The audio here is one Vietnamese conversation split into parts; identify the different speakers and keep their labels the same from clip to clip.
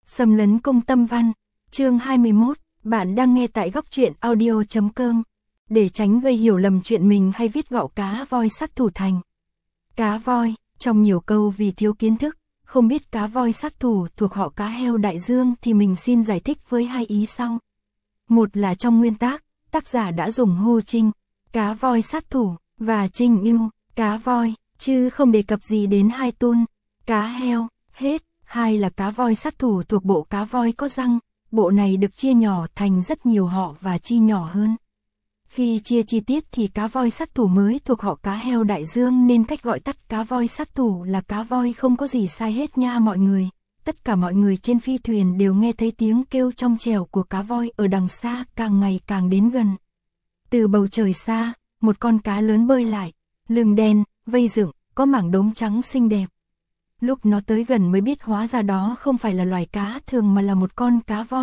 Speaker 1: Xâm lấn cung tâm văn, chương 21, bạn đang nghe tại góc truyện audio.com. Để tránh gây hiểu lầm chuyện mình hay viết gạo cá voi sát thủ thành. Cá voi, trong nhiều câu vì thiếu kiến thức, không biết cá voi sát thủ thuộc họ cá heo đại dương thì mình xin giải thích với hai ý sau. Một là trong nguyên tác, tác giả đã dùng hô trinh, cá voi sát thủ, và trinh yêu, cá voi, chứ không đề cập gì đến hai tun, cá heo, hết. Hai là cá voi sát thủ thuộc bộ cá voi có răng, bộ này được chia nhỏ thành rất nhiều họ và chi nhỏ hơn. Khi chia chi tiết thì cá voi sát thủ mới thuộc họ cá heo đại dương nên cách gọi tắt cá voi sát thủ là cá voi không có gì sai hết nha mọi người. Tất cả mọi người trên phi thuyền đều nghe thấy tiếng kêu trong trẻo của cá voi ở đằng xa càng ngày càng đến gần. Từ bầu trời xa, một con cá lớn bơi lại, lưng đen, vây dựng, có mảng đốm trắng xinh đẹp. Lúc nó tới gần mới biết hóa ra đó không phải là loài cá thường mà là một con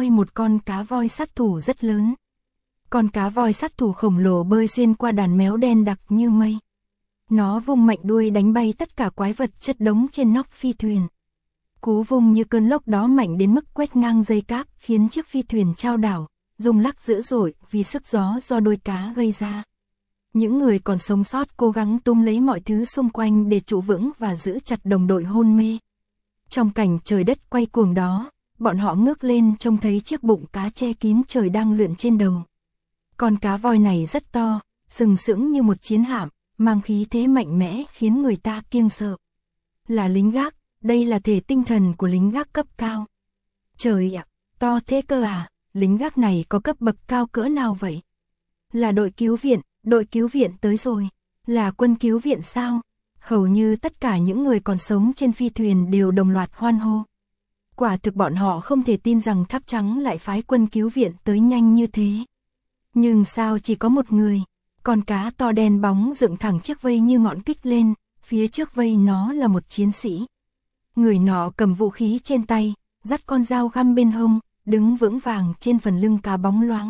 Speaker 1: cá voi sát thủ rất lớn. Con cá voi sát thủ khổng lồ bơi xuyên qua đàn méo đen đặc như mây. Nó vung mạnh đuôi đánh bay tất cả quái vật chất đống trên nóc phi thuyền. Cú vung như cơn lốc đó mạnh đến mức quét ngang dây cáp khiến chiếc phi thuyền chao đảo, rung lắc dữ dội vì sức gió do đuôi cá gây ra. Những người còn sống sót cố gắng túm lấy mọi thứ xung quanh để trụ vững và giữ chặt đồng đội hôn mê. Trong cảnh trời đất quay cuồng đó, bọn họ ngước lên trông thấy chiếc bụng cá che kín trời đang lượn trên đầu. Con cá voi này rất to, sừng sững như một chiến hạm, mang khí thế mạnh mẽ khiến người ta kiêng sợ. Là lính gác, đây là thể tinh thần của lính gác cấp cao. Trời ạ, to thế cơ à, lính gác này có cấp bậc cao cỡ nào vậy? Là đội cứu viện tới rồi, là quân cứu viện sao? Hầu như tất cả những người còn sống trên phi thuyền đều đồng loạt hoan hô. Quả thực bọn họ không thể tin rằng Tháp Trắng lại phái quân cứu viện tới nhanh như thế. Nhưng sao chỉ có một người, con cá to đen bóng dựng thẳng chiếc vây như ngọn kích lên, phía trước vây nó là một chiến sĩ. Người nọ cầm vũ khí trên tay, dắt con dao găm bên hông, đứng vững vàng trên phần lưng cá bóng loáng.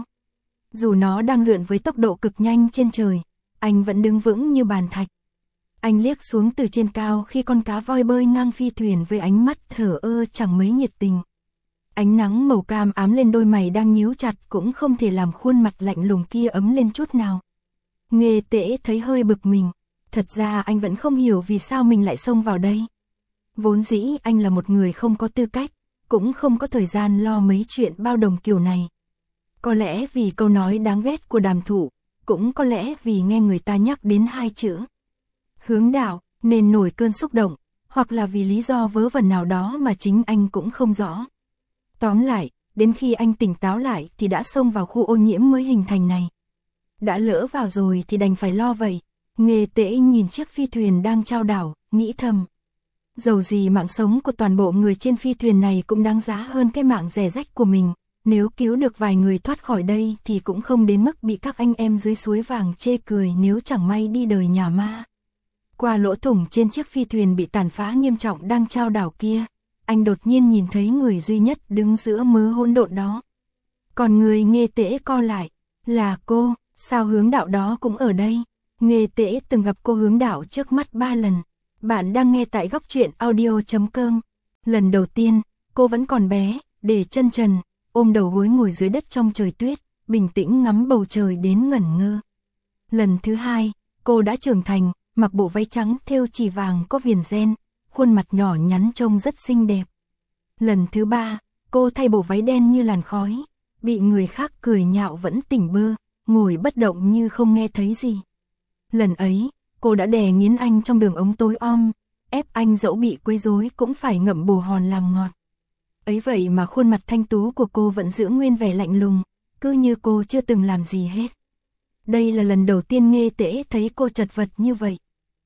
Speaker 1: Dù nó đang lượn với tốc độ cực nhanh trên trời, anh vẫn đứng vững như bàn thạch. Anh liếc xuống từ trên cao khi con cá voi bơi ngang phi thuyền với ánh mắt thờ ơ chẳng mấy nhiệt tình. Ánh nắng màu cam ám lên đôi mày đang nhíu chặt cũng không thể làm khuôn mặt lạnh lùng kia ấm lên chút nào. Nghê Tễ thấy hơi bực mình, thật ra anh vẫn không hiểu vì sao mình lại xông vào đây. Vốn dĩ anh là một người không có tư cách, cũng không có thời gian lo mấy chuyện bao đồng kiểu này. Có lẽ vì câu nói đáng ghét của Đàm Thụ, cũng có lẽ vì nghe người ta nhắc đến hai chữ hướng đạo nên nổi cơn xúc động, hoặc là vì lý do vớ vẩn nào đó mà chính anh cũng không rõ. Tóm lại, đến khi anh tỉnh táo lại thì đã xông vào khu ô nhiễm mới hình thành này. Đã lỡ vào rồi thì đành phải lo vậy. Nghê Tễ nhìn chiếc phi thuyền đang chao đảo, nghĩ thầm. Dầu gì mạng sống của toàn bộ người trên phi thuyền này cũng đáng giá hơn cái mạng rẻ rách của mình. Nếu cứu được vài người thoát khỏi đây thì cũng không đến mức bị các anh em dưới suối vàng chê cười nếu chẳng may đi đời nhà ma. Qua lỗ thủng trên chiếc phi thuyền bị tàn phá nghiêm trọng đang chao đảo kia, anh đột nhiên nhìn thấy người duy nhất đứng giữa mớ hỗn độn đó. Còn người Nghê Tễ co lại, là cô, sao hướng đạo đó cũng ở đây? Nghê Tễ từng gặp cô hướng đạo trước mắt 3 lần. Bạn đang nghe tại góc truyện audio.com. Lần đầu tiên, cô vẫn còn bé, để chân trần, ôm đầu gối ngồi dưới đất trong trời tuyết, bình tĩnh ngắm bầu trời đến ngẩn ngơ. Lần thứ hai, cô đã trưởng thành, mặc bộ váy trắng thêu chỉ vàng có viền ren, khuôn mặt nhỏ nhắn trông rất xinh đẹp. Lần thứ ba, cô thay bộ váy đen như làn khói, bị người khác cười nhạo vẫn tỉnh bơ, ngồi bất động như không nghe thấy gì. Lần ấy, cô đã đè nghiến anh trong đường ống tối om, ép anh dẫu bị quấy rối cũng phải ngậm bồ hòn làm ngọt. Ấy vậy mà khuôn mặt thanh tú của cô vẫn giữ nguyên vẻ lạnh lùng, cứ như cô chưa từng làm gì hết. Đây là lần đầu tiên Nghê Tễ thấy cô chật vật như vậy.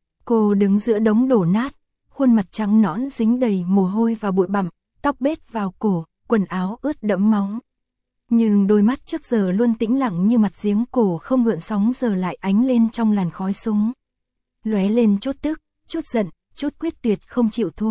Speaker 1: Cô đứng giữa đống đổ nát, khuôn mặt trắng nõn dính đầy mồ hôi và bụi bặm, tóc bết vào cổ, quần áo ướt đẫm máu. Nhưng đôi mắt trước giờ luôn tĩnh lặng như mặt giếng cổ không gợn sóng giờ lại ánh lên trong làn khói súng. Lóe lên chút tức, chút giận, chút quyết tuyệt không chịu thua.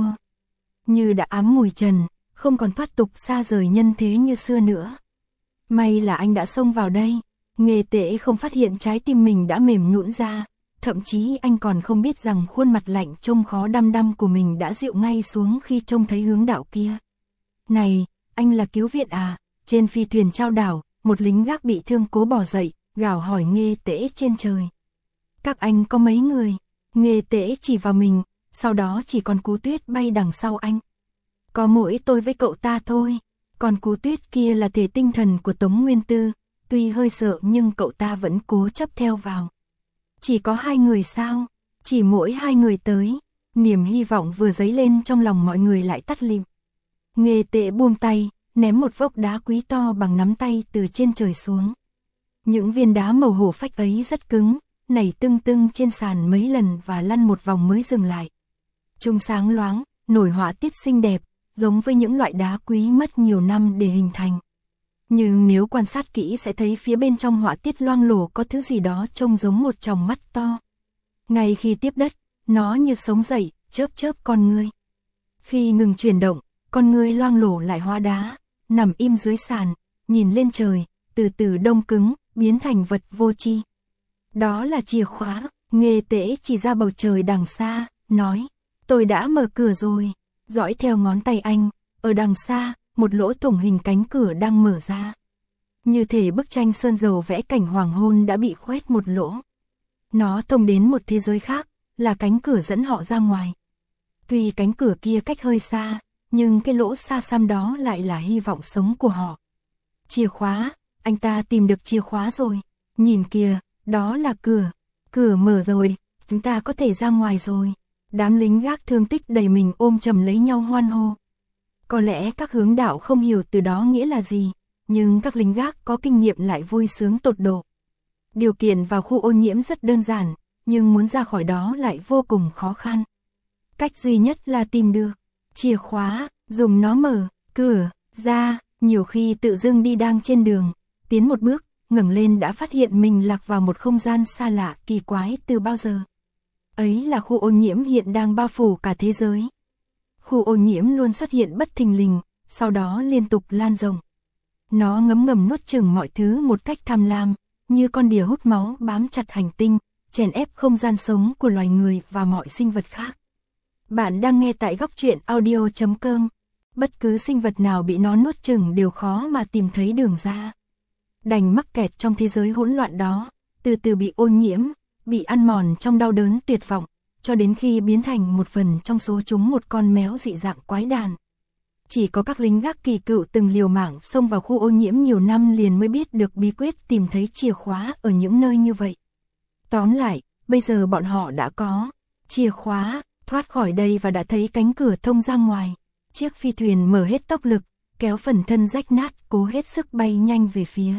Speaker 1: Như đã ám mùi trần, không còn thoát tục xa rời nhân thế như xưa nữa. May là anh đã xông vào đây. Nghê Tễ không phát hiện trái tim mình đã mềm nhũn ra. Thậm chí anh còn không biết rằng khuôn mặt lạnh trông khó đăm đăm của mình đã dịu ngay xuống khi trông thấy hướng đạo kia. Này, anh là cứu viện à? Trên phi thuyền trao đảo, một lính gác bị thương cố bò dậy, gào hỏi Nghê Tễ trên trời. Các anh có mấy người? Nghê Tễ chỉ vào mình, sau đó chỉ còn Cú Tuyết bay đằng sau anh. Có mỗi tôi với cậu ta thôi, còn Cú Tuyết kia là thể tinh thần của Tống Nguyên Tư, tuy hơi sợ nhưng cậu ta vẫn cố chấp theo vào. Chỉ có 2 người sao? Chỉ mỗi 2 người tới, niềm hy vọng vừa dấy lên trong lòng mọi người lại tắt lịm. Nghê Tễ buông tay, ném một vốc đá quý to bằng nắm tay từ trên trời xuống. Những viên đá màu hổ phách ấy rất cứng, nảy tưng tưng trên sàn mấy lần và lăn một vòng mới dừng lại. Chúng sáng loáng, nổi họa tiết xinh đẹp, giống với những loại đá quý mất nhiều năm để hình thành. Nhưng nếu quan sát kỹ sẽ thấy phía bên trong họa tiết loang lổ có thứ gì đó trông giống một tròng mắt to. Ngay khi tiếp đất, nó như sống dậy, chớp chớp con ngươi. Khi ngừng chuyển động, con ngươi loang lổ lại hóa đá, nằm im dưới sàn, nhìn lên trời, từ từ đông cứng, biến thành vật vô tri. Đó là chìa khóa. Nghê Tễ chỉ ra bầu trời đằng xa, nói, tôi đã mở cửa rồi. Dõi theo ngón tay anh, ở đằng xa, một lỗ thủng hình cánh cửa đang mở ra. Như thể bức tranh sơn dầu vẽ cảnh hoàng hôn đã bị khoét một lỗ. Nó thông đến một thế giới khác, là cánh cửa dẫn họ ra ngoài. Tuy cánh cửa kia cách hơi xa, nhưng cái lỗ xa xăm đó lại là hy vọng sống của họ. Chìa khóa, anh ta tìm được chìa khóa rồi. Nhìn kìa, đó là cửa. Cửa mở rồi, chúng ta có thể ra ngoài rồi. Đám lính gác thương tích đầy mình ôm chầm lấy nhau hoan hô. Có lẽ các hướng đạo không hiểu từ đó nghĩa là gì, nhưng các lính gác có kinh nghiệm lại vui sướng tột độ. Điều kiện vào khu ô nhiễm rất đơn giản, nhưng muốn ra khỏi đó lại vô cùng khó khăn. Cách duy nhất là tìm được chìa khóa, dùng nó mở cửa ra. Nhiều khi tự dưng đi đang trên đường, tiến một bước, ngẩng lên đã phát hiện mình lạc vào một không gian xa lạ kỳ quái từ bao giờ. Ấy là khu ô nhiễm hiện đang bao phủ cả thế giới. Khu ô nhiễm luôn xuất hiện bất thình lình, sau đó liên tục lan rộng. Nó ngấm ngầm nuốt chửng mọi thứ một cách tham lam, như con đỉa hút máu bám chặt hành tinh, chèn ép không gian sống của loài người và mọi sinh vật khác. Bạn đang nghe tại góc truyện audio.com. Bất cứ sinh vật nào bị nó nuốt chửng đều khó mà tìm thấy đường ra. Đành mắc kẹt trong thế giới hỗn loạn đó, từ từ bị ô nhiễm, bị ăn mòn trong đau đớn tuyệt vọng, cho đến khi biến thành một phần trong số chúng một con méo dị dạng quái đàn. Chỉ có các lính gác kỳ cựu từng liều mạng xông vào khu ô nhiễm nhiều năm liền mới biết được bí quyết tìm thấy chìa khóa ở những nơi như vậy. Tóm lại, bây giờ bọn họ đã có chìa khóa, thoát khỏi đây và đã thấy cánh cửa thông ra ngoài. Chiếc phi thuyền mở hết tốc lực, kéo phần thân rách nát, cố hết sức bay nhanh về phía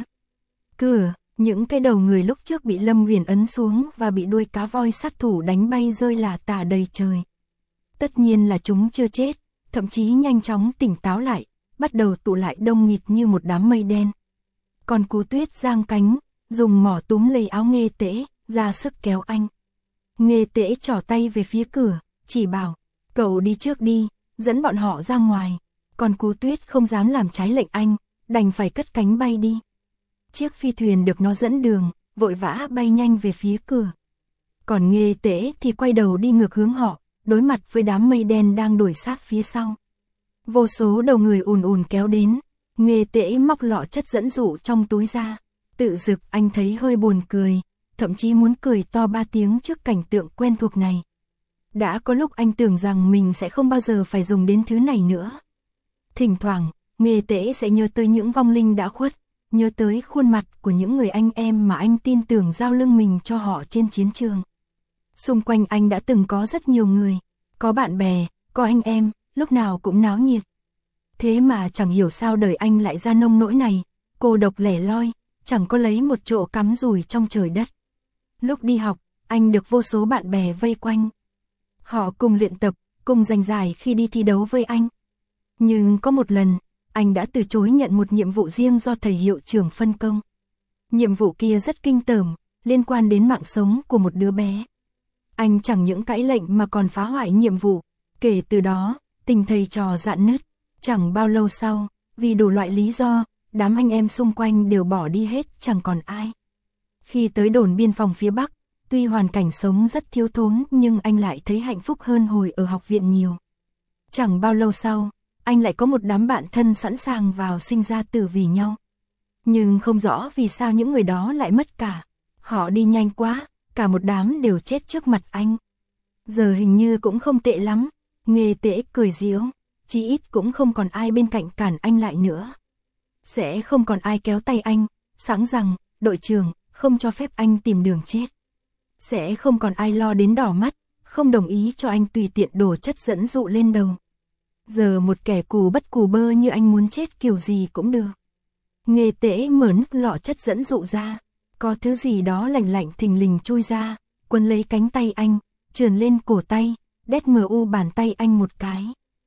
Speaker 1: cửa. Những cái đầu người lúc trước bị Lâm Huyền ấn xuống và bị đuôi cá voi sát thủ đánh bay rơi lả tả đầy trời. Tất nhiên là chúng chưa chết, thậm chí nhanh chóng tỉnh táo lại, bắt đầu tụ lại đông nghịt như một đám mây đen. Còn Cú Tuyết giang cánh, dùng mỏ túm lấy áo Nghê Tễ, ra sức kéo anh. Nghê Tễ trỏ tay về phía cửa, chỉ bảo, cậu đi trước đi, dẫn bọn họ ra ngoài. Còn Cú Tuyết không dám làm trái lệnh anh, đành phải cất cánh bay đi. Chiếc phi thuyền được nó dẫn đường, vội vã bay nhanh về phía cửa. Còn Nghê Tễ thì quay đầu đi ngược hướng họ, đối mặt với đám mây đen đang đuổi sát phía sau. Vô số đầu người ùn ùn kéo đến, Nghê Tễ móc lọ chất dẫn dụ trong túi ra. Tự dực anh thấy hơi buồn cười, thậm chí muốn cười to 3 tiếng trước cảnh tượng quen thuộc này. Đã có lúc anh tưởng rằng mình sẽ không bao giờ phải dùng đến thứ này nữa. Thỉnh thoảng, Nghê Tễ sẽ nhớ tới những vong linh đã khuất, nhớ tới khuôn mặt của những người anh em mà anh tin tưởng giao lưng mình cho họ trên chiến trường. Xung quanh anh đã từng có rất nhiều người, có bạn bè, có anh em, lúc nào cũng náo nhiệt. Thế mà chẳng hiểu sao đời anh lại ra nông nỗi này, cô độc lẻ loi, chẳng có lấy một chỗ cắm rủi trong trời đất. Lúc đi học, anh được vô số bạn bè vây quanh. Họ cùng luyện tập, cùng giành giải khi đi thi đấu với anh. Nhưng có một lần, anh đã từ chối nhận một nhiệm vụ riêng do thầy hiệu trưởng phân công. Nhiệm vụ kia rất kinh tởm, liên quan đến mạng sống của một đứa bé. Anh chẳng những cãi lệnh mà còn phá hoại nhiệm vụ. Kể từ đó, tình thầy trò rạn nứt. Chẳng bao lâu sau, vì đủ loại lý do, đám anh em xung quanh đều bỏ đi hết, chẳng còn ai. Khi tới đồn biên phòng phía Bắc, tuy hoàn cảnh sống rất thiếu thốn nhưng anh lại thấy hạnh phúc hơn hồi ở học viện nhiều. Chẳng bao lâu sau, anh lại có một đám bạn thân sẵn sàng vào sinh ra tử vì nhau. Nhưng không rõ vì sao những người đó lại mất cả. Họ đi nhanh quá, cả một đám đều chết trước mặt anh. Giờ hình như cũng không tệ lắm. Nghê Tễ cười giễu, chí ít cũng không còn ai bên cạnh cản anh lại nữa. Sẽ không còn ai kéo tay anh, sẵn rằng, đội trưởng, không cho phép anh tìm đường chết. Sẽ không còn ai lo đến đỏ mắt, không đồng ý cho anh tùy tiện đổ chất dẫn dụ lên đầu. Giờ một kẻ cù bất cù bơ như anh muốn chết kiểu gì cũng được. Nghê Tễ mở nắp lọ chất dẫn dụ ra, có thứ gì đó lạnh lạnh thình lình chui ra, quấn lấy cánh tay anh, trườn lên cổ tay, đét mờ bàn tay anh một cái.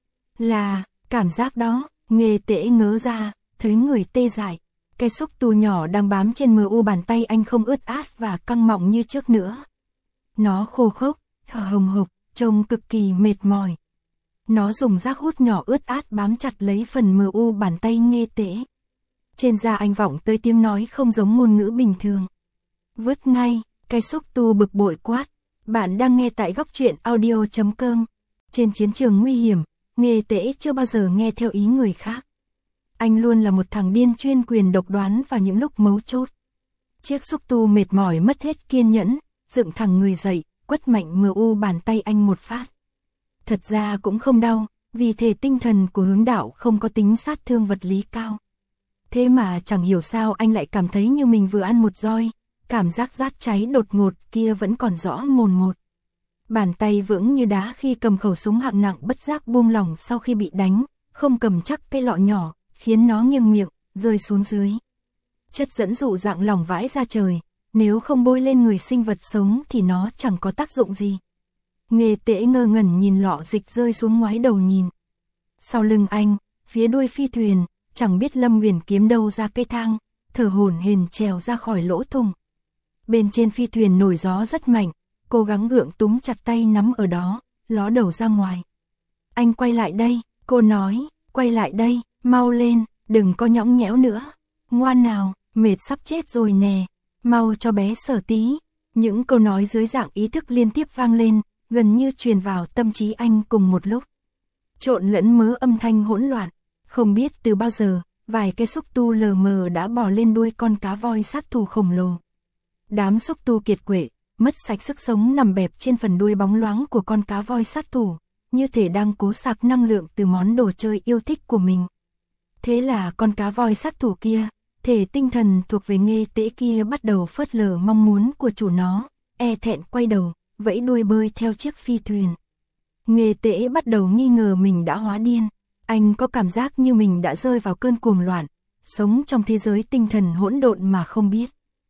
Speaker 1: Là, cảm giác đó, Nghê Tễ ngớ ra, thấy người tê dại. Cái xúc tu nhỏ đang bám trên bàn tay anh không ướt át và căng mọng như trước nữa. Nó khô khốc, hồng hộc, trông cực kỳ mệt mỏi. Nó dùng rác hút nhỏ ướt át bám chặt lấy phần bàn tay Nghê Tễ. Trên da anh vọng tới tiếng nói không giống ngôn ngữ bình thường. Vứt ngay, cái xúc tu bực bội quát. Bạn đang nghe tại góc truyện audio.com. Trên chiến trường nguy hiểm, Nghê Tễ chưa bao giờ nghe theo ý người khác. Anh luôn là một thằng điên chuyên quyền độc đoán vào những lúc mấu chốt. Chiếc xúc tu mệt mỏi mất hết kiên nhẫn, dựng thẳng người dậy, quất mạnh bàn tay anh một phát. Thật ra cũng không đau, vì thể tinh thần của Hướng Đạo không có tính sát thương vật lý cao. Thế mà chẳng hiểu sao anh lại cảm thấy như mình vừa ăn một roi, cảm giác rát cháy đột ngột kia vẫn còn rõ mồn một. Bàn tay vững như đá khi cầm khẩu súng hạng nặng bất giác buông lỏng sau khi bị đánh, không cầm chắc cái lọ nhỏ, khiến nó nghiêng miệng, rơi xuống dưới. Chất dẫn dụ dạng lỏng vãi ra trời, nếu không bôi lên người sinh vật sống thì nó chẳng có tác dụng gì. Nghê Tễ ngơ ngẩn nhìn lọ dịch rơi xuống ngoái đầu nhìn. Sau lưng anh, phía đuôi phi thuyền, chẳng biết Lâm Huyền kiếm đâu ra cây thang, thở hổn hển trèo ra khỏi lỗ thủng. Bên trên phi thuyền nổi gió rất mạnh, cố gắng gượng túm chặt tay nắm ở đó, ló đầu ra ngoài. Anh quay lại đây, cô nói, quay lại đây, mau lên, đừng có nhõng nhẽo nữa. Ngoan nào, mệt sắp chết rồi nè, mau cho bé Sở tí. Những câu nói dưới dạng ý thức liên tiếp vang lên, gần như truyền vào tâm trí anh cùng một lúc. Trộn lẫn mớ âm thanh hỗn loạn, không biết từ bao giờ, vài cái xúc tu lờ mờ đã bò lên đuôi con cá voi sát thủ khổng lồ. Đám xúc tu kiệt quệ, mất sạch sức sống nằm bẹp trên phần đuôi bóng loáng của con cá voi sát thủ, như thể đang cố sạc năng lượng từ món đồ chơi yêu thích của mình. Thế là con cá voi sát thủ kia, thể tinh thần thuộc về Nghê Tễ kia bắt đầu phớt lờ mong muốn của chủ nó, e thẹn quay đầu, vẫy đuôi bơi theo chiếc phi thuyền. Nghê Tễ bắt đầu nghi ngờ mình đã hóa điên, anh có cảm giác như mình đã rơi vào cơn cuồng loạn, sống trong thế giới tinh thần hỗn độn mà không biết.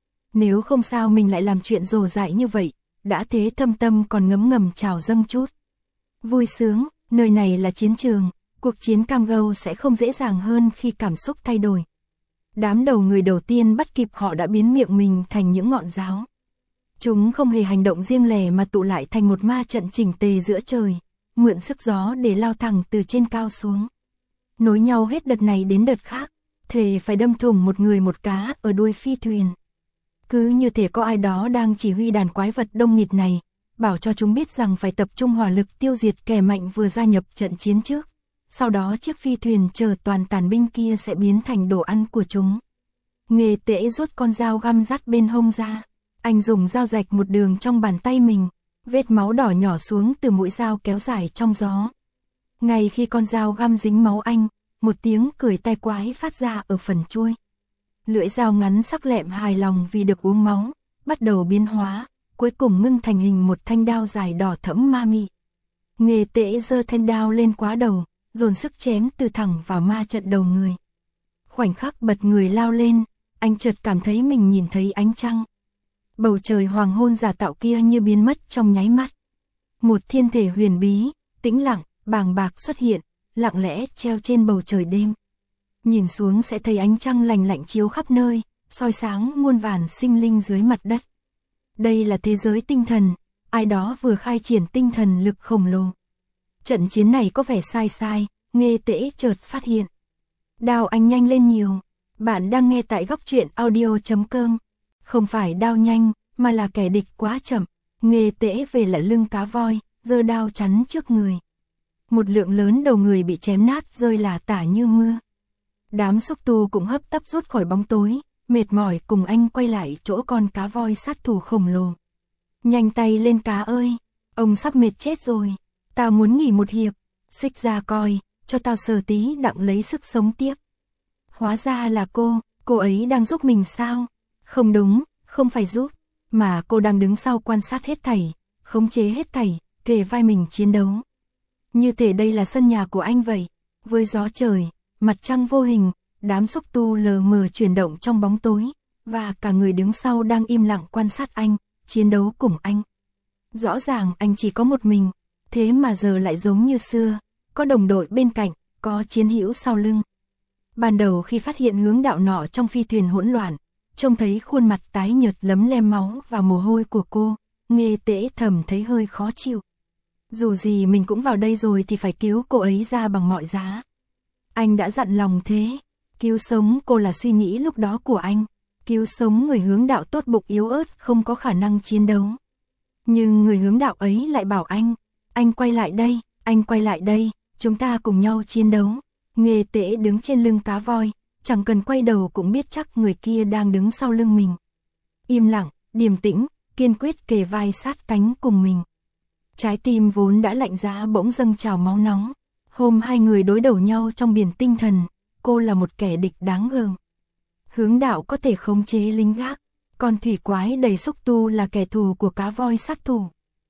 Speaker 1: Nếu không sao mình lại làm chuyện rồ dại như vậy, đã thế thâm tâm còn ngấm ngầm trào dâng chút. Vui sướng, nơi này là chiến trường, cuộc chiến cam go sẽ không dễ dàng hơn khi cảm xúc thay đổi. Đám đầu người đầu tiên bắt kịp họ đã biến miệng mình thành những ngọn giáo. Chúng không hề hành động riêng lẻ mà tụ lại thành một ma trận chỉnh tề giữa trời, mượn sức gió để lao thẳng từ trên cao xuống. Nối nhau hết đợt này đến đợt khác, thề phải đâm thủng một người một cá ở đuôi phi thuyền. Cứ như thể có ai đó đang chỉ huy đàn quái vật đông nghịt này, bảo cho chúng biết rằng phải tập trung hỏa lực tiêu diệt kẻ mạnh vừa gia nhập trận chiến trước. Sau đó chiếc phi thuyền chờ toàn tàn binh kia sẽ biến thành đồ ăn của chúng. Nghê Tễ rút con dao găm dắt bên hông ra. Anh dùng dao rạch một đường trong bàn tay mình, vết máu đỏ nhỏ xuống từ mũi dao kéo dài trong gió. Ngay khi con dao găm dính máu anh, một tiếng cười tai quái phát ra ở phần chuôi. Lưỡi dao ngắn sắc lẹm hài lòng vì được uống máu, bắt đầu biến hóa, cuối cùng ngưng thành hình một thanh đao dài đỏ thẫm ma mị. Nghê Tễ giơ thanh đao lên quá đầu, dồn sức chém từ thẳng vào ma trận đầu người. Khoảnh khắc bật người lao lên, anh chợt cảm thấy mình nhìn thấy ánh trăng. Bầu trời hoàng hôn giả tạo kia như biến mất trong nháy mắt. Một thiên thể huyền bí, tĩnh lặng, bàng bạc xuất hiện, lặng lẽ treo trên bầu trời đêm. Nhìn xuống sẽ thấy ánh trăng lành lạnh chiếu khắp nơi, soi sáng muôn vàn sinh linh dưới mặt đất. Đây là thế giới tinh thần, ai đó vừa khai triển tinh thần lực khổng lồ. Trận chiến này có vẻ sai, Nghê Tễ chợt phát hiện. Đao anh nhanh lên nhiều. Bạn đang nghe tại góc truyện audio.com. Không phải đao nhanh, mà là kẻ địch quá chậm. Nghê Tễ về lại lưng cá voi, giơ đao chắn trước người. một lượng lớn đầu người bị chém nát rơi lả tả như mưa. Đám xúc tu cũng hấp tấp rút khỏi bóng tối, mệt mỏi cùng anh quay lại chỗ con cá voi sát thủ khổng lồ. Nhanh tay lên cá ơi, ông sắp mệt chết rồi, tao muốn nghỉ một hiệp, xích ra coi, cho tao sờ tí đặng lấy sức sống tiếp. Hóa ra là cô ấy đang giúp mình sao? Không đúng, không phải giúp, mà cô đang đứng sau quan sát hết thảy, khống chế hết thảy, kề vai mình chiến đấu. Như thể đây là sân nhà của anh vậy, với gió trời, mặt trăng vô hình, đám xúc tu lờ mờ chuyển động trong bóng tối, và cả người đứng sau đang im lặng quan sát anh, chiến đấu cùng anh. Rõ ràng anh chỉ có một mình, thế mà giờ lại giống như xưa, có đồng đội bên cạnh, có chiến hữu sau lưng. Ban đầu khi phát hiện hướng đạo nọ trong phi thuyền hỗn loạn, trông thấy khuôn mặt tái nhợt lấm lem máu và mồ hôi của cô, Nghê Tễ thầm thấy hơi khó chịu. Dù gì mình cũng vào đây rồi thì phải cứu cô ấy ra bằng mọi giá. Anh đã dặn lòng thế, cứu sống cô là suy nghĩ lúc đó của anh, cứu sống người hướng đạo tốt bụng yếu ớt không có khả năng chiến đấu. Nhưng người hướng đạo ấy lại bảo anh quay lại đây, chúng ta cùng nhau chiến đấu. Nghê Tễ đứng trên lưng cá voi, chẳng cần quay đầu cũng biết chắc người kia đang đứng sau lưng mình. Im lặng, điềm tĩnh, kiên quyết kề vai sát cánh cùng mình. Trái tim vốn đã lạnh giá bỗng dâng trào máu nóng. Hôm hai người đối đầu nhau trong biển tinh thần, cô là một kẻ địch đáng gờm. Hướng đạo có thể khống chế lính gác, còn thủy quái đầy xúc tu là kẻ thù của cá voi sát thủ.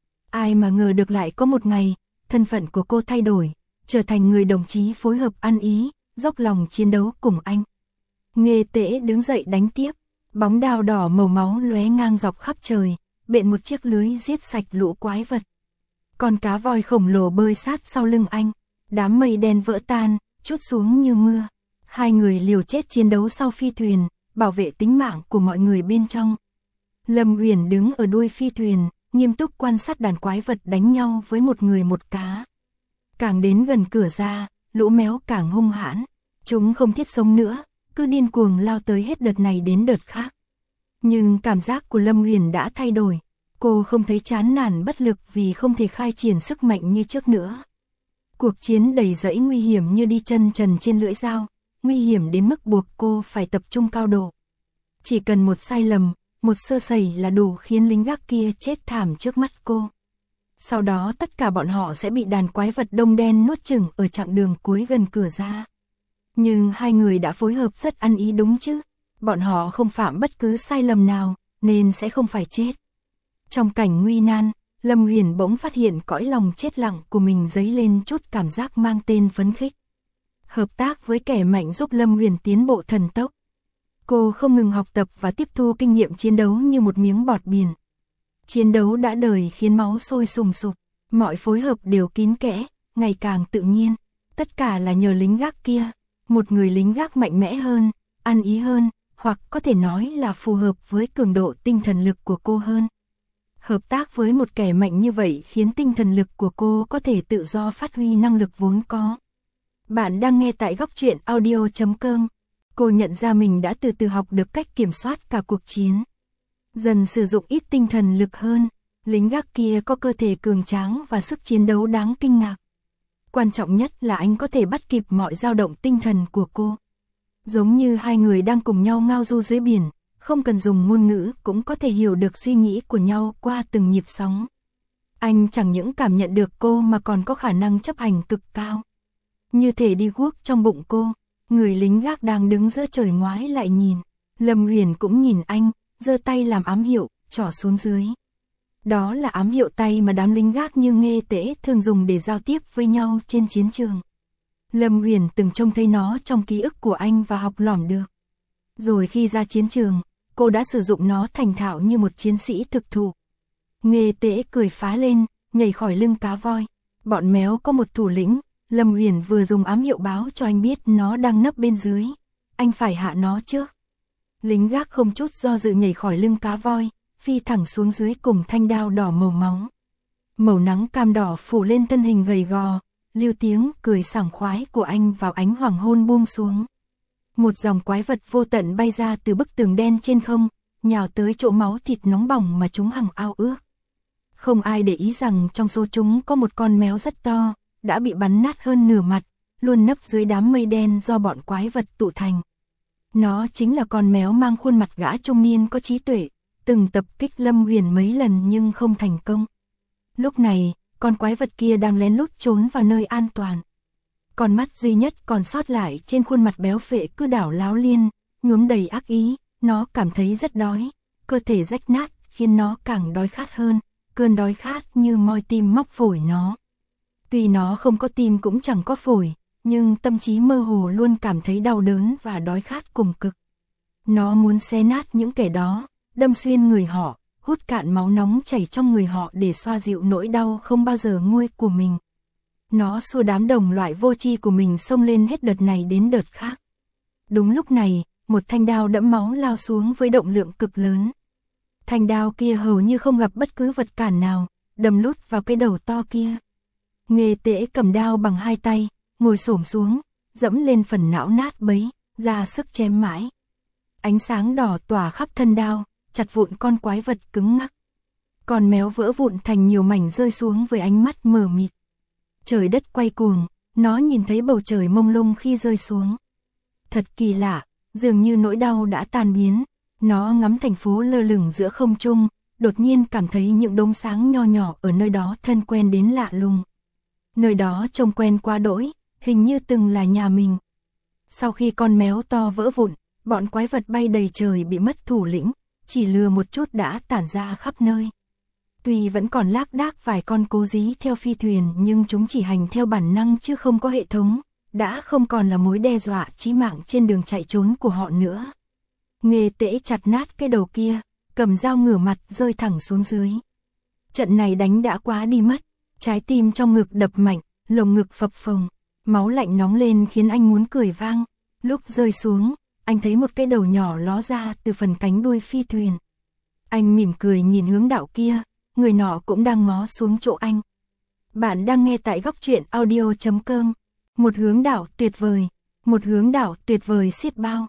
Speaker 1: Ai mà ngờ được lại có một ngày, thân phận của cô thay đổi, trở thành người đồng chí phối hợp ăn ý, dốc lòng chiến đấu cùng anh. Nghê Tễ đứng dậy đánh tiếp, bóng đao đỏ màu máu lóe ngang dọc khắp trời, bện một chiếc lưới giết sạch lũ quái vật. Con cá voi khổng lồ bơi sát sau lưng anh, đám mây đen vỡ tan, trút xuống như mưa. Hai người liều chết chiến đấu sau phi thuyền, bảo vệ tính mạng của mọi người bên trong. Lâm Uyển đứng ở đuôi phi thuyền, nghiêm túc quan sát đàn quái vật đánh nhau với một người một cá. Càng đến gần cửa ra, lũ méo càng hung hãn, chúng không thiết sống nữa, cứ điên cuồng lao tới hết đợt này đến đợt khác. Nhưng cảm giác của Lâm Uyển đã thay đổi, cô không thấy chán nản bất lực vì không thể khai triển sức mạnh như trước nữa. Cuộc chiến đầy rẫy nguy hiểm như đi chân trần trên lưỡi dao, nguy hiểm đến mức buộc cô phải tập trung cao độ. Chỉ cần một sai lầm, một sơ sẩy là đủ khiến lính gác kia chết thảm trước mắt cô. Sau đó tất cả bọn họ sẽ bị đàn quái vật đông đen nuốt chửng ở chặng đường cuối gần cửa ra. Nhưng hai người đã phối hợp rất ăn ý đúng chứ, bọn họ không phạm bất cứ sai lầm nào, nên sẽ không phải chết. Trong cảnh nguy nan, Lâm Uyển bỗng phát hiện cõi lòng chết lặng của mình dấy lên chút cảm giác mang tên phấn khích. Hợp tác với kẻ mạnh giúp Lâm Uyển tiến bộ thần tốc. Cô không ngừng học tập và tiếp thu kinh nghiệm chiến đấu như một miếng bọt biển. Chiến đấu đã đời khiến máu sôi sùng sục, mọi phối hợp đều kín kẽ, ngày càng tự nhiên. Tất cả là nhờ lính gác kia, một người lính gác mạnh mẽ hơn, ăn ý hơn, hoặc có thể nói là phù hợp với cường độ tinh thần lực của cô hơn. Hợp tác với một kẻ mạnh như vậy khiến tinh thần lực của cô có thể tự do phát huy năng lực vốn có. Bạn đang nghe tại Góc Truyện Audio.com. Cô nhận ra mình đã từ từ học được cách kiểm soát cả cuộc chiến. Dần sử dụng ít tinh thần lực hơn, lính gác kia có cơ thể cường tráng và sức chiến đấu đáng kinh ngạc. Quan trọng nhất là anh có thể bắt kịp mọi dao động tinh thần của cô. Giống như hai người đang cùng nhau ngao du dưới biển, không cần dùng ngôn ngữ cũng có thể hiểu được suy nghĩ của nhau qua từng nhịp sóng. Anh chẳng những cảm nhận được cô mà còn có khả năng chấp hành cực cao. Như thể đi guốc trong bụng cô, người lính gác đang đứng giữa trời ngoái lại nhìn. Lâm Uyển cũng nhìn anh, giơ tay làm ám hiệu, trỏ xuống dưới. Đó là ám hiệu tay mà đám lính gác như Nghê Tễ thường dùng để giao tiếp với nhau trên chiến trường. Lâm Uyển từng trông thấy nó trong ký ức của anh và học lỏm được. Rồi khi ra chiến trường, cô đã sử dụng nó thành thạo như một chiến sĩ thực thụ. Nghê Tễ cười phá lên, nhảy khỏi lưng cá voi. Bọn méo có một thủ lĩnh, Lâm Uyển vừa dùng ám hiệu báo cho anh biết nó đang nấp bên dưới. Anh phải hạ nó trước. Lính gác không chút do dự nhảy khỏi lưng cá voi, phi thẳng xuống dưới cùng thanh đao đỏ màu máu. Màu nắng cam đỏ phủ lên thân hình gầy gò, lưu tiếng cười sảng khoái của anh vào ánh hoàng hôn buông xuống. Một dòng quái vật vô tận bay ra từ bức tường đen trên không, nhào tới chỗ máu thịt nóng bỏng mà chúng hằng ao ước. Không ai để ý rằng trong số chúng có một con méo rất to, đã bị bắn nát hơn nửa mặt, luôn nấp dưới đám mây đen do bọn quái vật tụ thành. Nó chính là con mèo mang khuôn mặt gã trung niên có trí tuệ, từng tập kích Lâm Huyền mấy lần nhưng không thành công. Lúc này, con quái vật kia đang lén lút trốn vào nơi an toàn. Con mắt duy nhất còn sót lại trên khuôn mặt béo phệ cứ đảo láo liên, nhuốm đầy ác ý, nó cảm thấy rất đói, cơ thể rách nát khiến nó càng đói khát hơn, cơn đói khát như moi tim móc phổi nó. Tuy nó không có tim cũng chẳng có phổi, nhưng tâm trí mơ hồ luôn cảm thấy đau đớn và đói khát cùng cực. Nó muốn xé nát những kẻ đó, đâm xuyên người họ, hút cạn máu nóng chảy trong người họ để xoa dịu nỗi đau không bao giờ nguôi của mình. Nó xua đám đồng loại vô tri của mình xông lên hết đợt này đến đợt khác. Đúng lúc này, một thanh đao đẫm máu lao xuống với động lượng cực lớn. Thanh đao kia hầu như không gặp bất cứ vật cản nào, đâm lút vào cái đầu to kia. Nghê Tễ cầm đao bằng hai tay, ngồi xổm xuống, dẫm lên phần não nát bấy, ra sức chém mãi. Ánh sáng đỏ tỏa khắp thân đao, chặt vụn con quái vật cứng ngắc. Con mèo vỡ vụn thành nhiều mảnh rơi xuống với ánh mắt mờ mịt. Trời đất quay cuồng, nó nhìn thấy bầu trời mông lung khi rơi xuống. Thật kỳ lạ, dường như nỗi đau đã tan biến. Nó ngắm thành phố lơ lửng giữa không trung, đột nhiên cảm thấy những đốm sáng nho nhỏ ở nơi đó thân quen đến lạ lùng. Nơi đó trông quen quá đỗi, hình như từng là nhà mình. Sau khi con mèo to vỡ vụn, bọn quái vật bay đầy trời bị mất thủ lĩnh, chỉ lừa một chút đã tản ra khắp nơi. Tuy vẫn còn lác đác vài con cố dí theo phi thuyền nhưng chúng chỉ hành theo bản năng chứ không có hệ thống, đã không còn là mối đe dọa chí mạng trên đường chạy trốn của họ nữa. Nghê Tễ chặt nát cái đầu kia, cầm dao ngửa mặt rơi thẳng xuống dưới. Trận này đánh đã quá đi mất, trái tim trong ngực đập mạnh, lồng ngực phập phồng, máu lạnh nóng lên khiến anh muốn cười vang. Lúc rơi xuống, anh thấy một cái đầu nhỏ ló ra từ phần cánh đuôi phi thuyền. Anh mỉm cười nhìn hướng đạo kia, người nọ cũng đang ngó xuống chỗ anh. Bạn đang nghe tại góc truyện audio.com. Một hướng đạo tuyệt vời, một hướng đạo tuyệt vời xiết bao.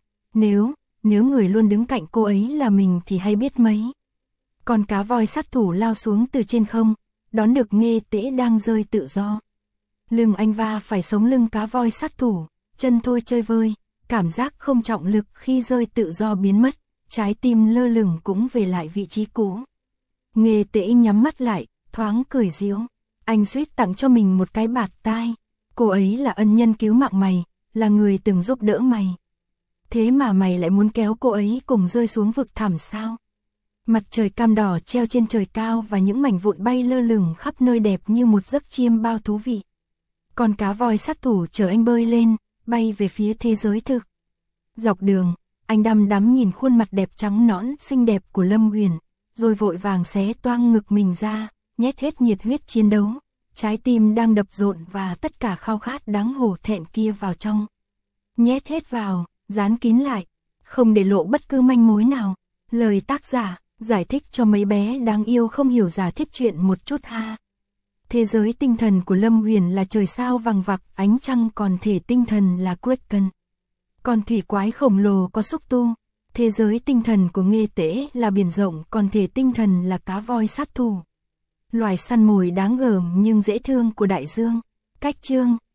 Speaker 1: Nếu người luôn đứng cạnh cô ấy là mình thì hay biết mấy. Con cá voi sát thủ lao xuống từ trên không, đón được Nghê Tễ đang rơi tự do. Lưng anh va phải sống lưng cá voi sát thủ, chân thôi chơi vơi, cảm giác không trọng lực khi rơi tự do biến mất, trái tim lơ lửng cũng về lại vị trí cũ. Nghê Tễ nhắm mắt lại, thoáng cười giễu. Anh suýt tặng cho mình một cái bạt tai. Cô ấy là ân nhân cứu mạng mày, là người từng giúp đỡ mày. Thế mà mày lại muốn kéo cô ấy cùng rơi xuống vực thẳm sao? Mặt trời cam đỏ treo trên trời cao và những mảnh vụn bay lơ lửng khắp nơi đẹp như một giấc chiêm bao thú vị. Con cá voi sát thủ chở anh bơi lên, bay về phía thế giới thực. Dọc đường, anh đăm đắm nhìn khuôn mặt đẹp trắng nõn xinh đẹp của Lâm Huyền, rồi vội vàng xé toang ngực mình ra, nhét hết nhiệt huyết chiến đấu, trái tim đang đập rộn và tất cả khao khát đáng hổ thẹn kia vào trong. Nhét hết vào, dán kín lại, không để lộ bất cứ manh mối nào. Lời tác giả, giải thích cho mấy bé đáng yêu không hiểu giả thiết chuyện một chút ha. Thế giới tinh thần của Lâm Huyền là trời sao vằng vặc, ánh trăng, còn thể tinh thần là Kraken. Còn thủy quái khổng lồ có xúc tu. Thế giới tinh thần của Nghê Tễ là biển rộng, còn thể tinh thần là cá voi sát thủ. Loài săn mồi đáng gờm nhưng dễ thương của đại dương. Cách chương